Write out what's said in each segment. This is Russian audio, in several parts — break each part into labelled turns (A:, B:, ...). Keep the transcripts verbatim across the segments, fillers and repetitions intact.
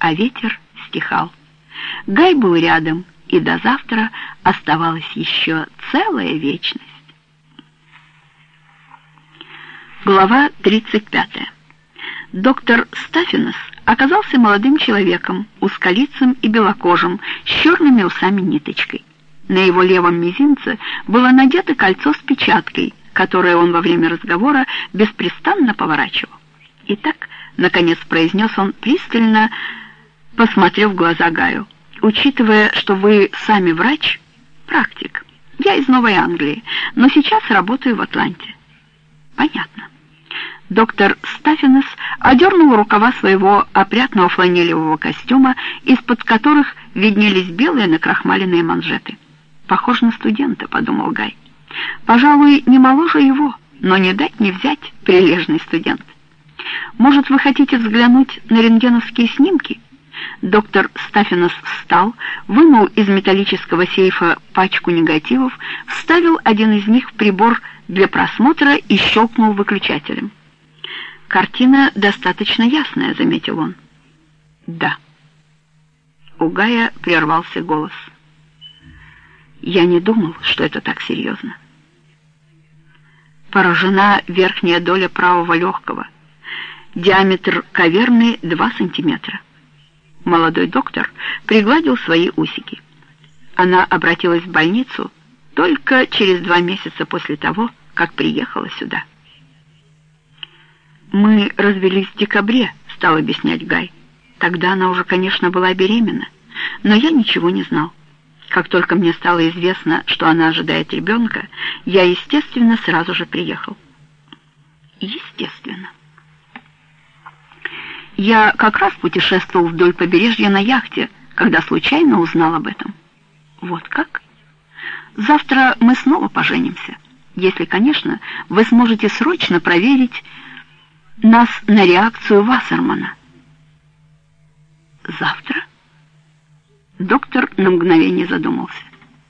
A: а ветер стихал. Гай был рядом, и до завтра оставалась еще целая вечность. Глава тридцать пятая. Доктор Стаффинес оказался молодым человеком, узколицым и белокожим, с черными усами-ниточкой. На его левом мизинце было надето кольцо с печаткой, которое он во время разговора беспрестанно поворачивал. «Итак», — наконец произнес он, пристально посмотрев в глаза Гаю, «учитывая, что вы сами врач, практик, я из Новой Англии, но сейчас работаю в Атланте». «Понятно». Доктор Стаффинес одернул рукава своего опрятного фланелевого костюма, из-под которых виднелись белые накрахмаленные манжеты. «Похож на студента», — подумал Гай. «Пожалуй, не моложе его, но не дать не взять прилежный студент. Может, вы хотите взглянуть на рентгеновские снимки?» Доктор Стаффинес встал, вынул из металлического сейфа пачку негативов, вставил один из них в прибор для просмотра и щелкнул выключателем. «Картина достаточно ясная», — заметил он. «Да». У Гая прервался голос. «Я не думал, что это так серьезно. Поражена верхняя доля правого легкого. Диаметр каверны два сантиметра». Молодой доктор пригладил свои усики. Она обратилась в больницу только через два месяца после того, как приехала сюда. «Мы развелись в декабре», — стал объяснять Гай. «Тогда она уже, конечно, была беременна, но я ничего не знал. Как только мне стало известно, что она ожидает ребенка, я, естественно, сразу же приехал». «Естественно». «Я как раз путешествовал вдоль побережья на яхте, когда случайно узнал об этом». «Вот как? Завтра мы снова поженимся, если, конечно, вы сможете срочно проверить нас на реакцию Вассермана». «Завтра?» Доктор на мгновение задумался.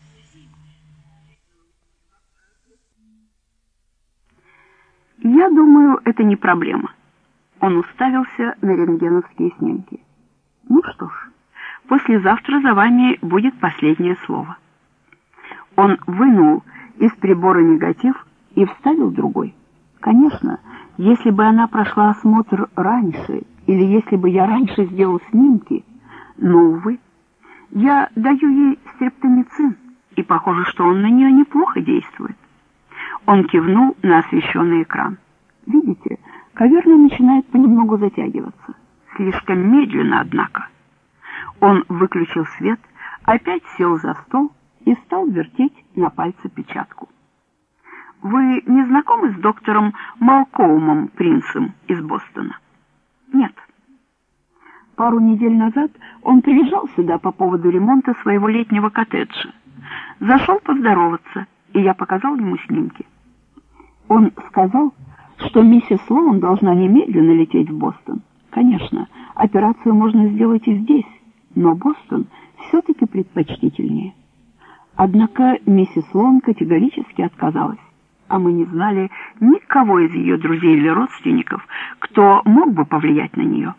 A: «Я думаю, это не проблема». Он уставился на рентгеновские снимки. «Ну что ж, послезавтра за вами будет последнее слово». Он вынул из прибора негатив и вставил другой. «Конечно, если бы она прошла осмотр раньше, или если бы я раньше сделал снимки, но, увы, я даю ей стрептомицин, и похоже, что он на нее неплохо действует». Он кивнул на освещенный экран. «Видите, каверна начинает понемногу затягиваться. Слишком медленно, однако». Он выключил свет, опять сел за стол и стал вертеть на пальце печатку. «Вы не знакомы с доктором Малкоумом Принсом из Бостона?» «Нет». Пару недель назад он приезжал сюда по поводу ремонта своего летнего коттеджа. Зашел поздороваться, и я показал ему снимки. Он сказал, что миссис Слоун должна немедленно лететь в Бостон. Конечно, операцию можно сделать и здесь, но Бостон все-таки предпочтительнее. Однако миссис Слоун категорически отказалась, а мы не знали никого из ее друзей или родственников, кто мог бы повлиять на нее.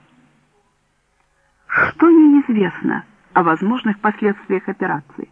A: Что ей известно о возможных последствиях операции?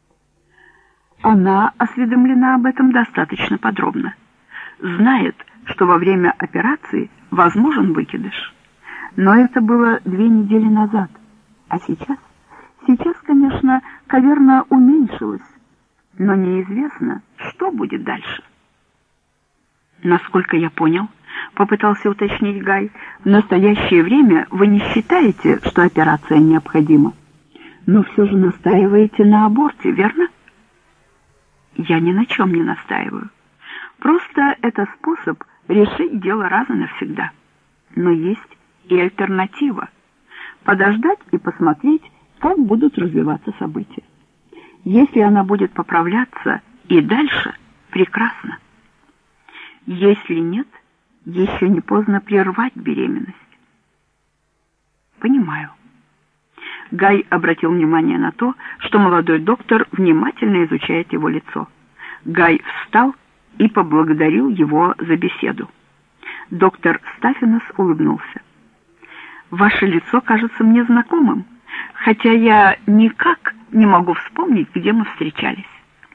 A: Она осведомлена об этом достаточно подробно. Знает, что во время операции возможен выкидыш. Но это было две недели назад. А сейчас? Сейчас, конечно, каверна уменьшилась. Но неизвестно, что будет дальше. Насколько я понял, попытался уточнить Гай, в настоящее время вы не считаете, что операция необходима? Но все же настаиваете на аборте, верно? Я ни на чем не настаиваю. Просто это способ решить дело раз и навсегда. Но есть и альтернатива. Подождать и посмотреть, как будут развиваться события. Если она будет поправляться и дальше, прекрасно. Если нет, еще не поздно прервать беременность. Понимаю. Гай обратил внимание на то, что молодой доктор внимательно изучает его лицо. Гай встал и поблагодарил его за беседу. Доктор Стаффинес улыбнулся. Ваше лицо кажется мне знакомым, хотя я никак не могу вспомнить, где мы встречались.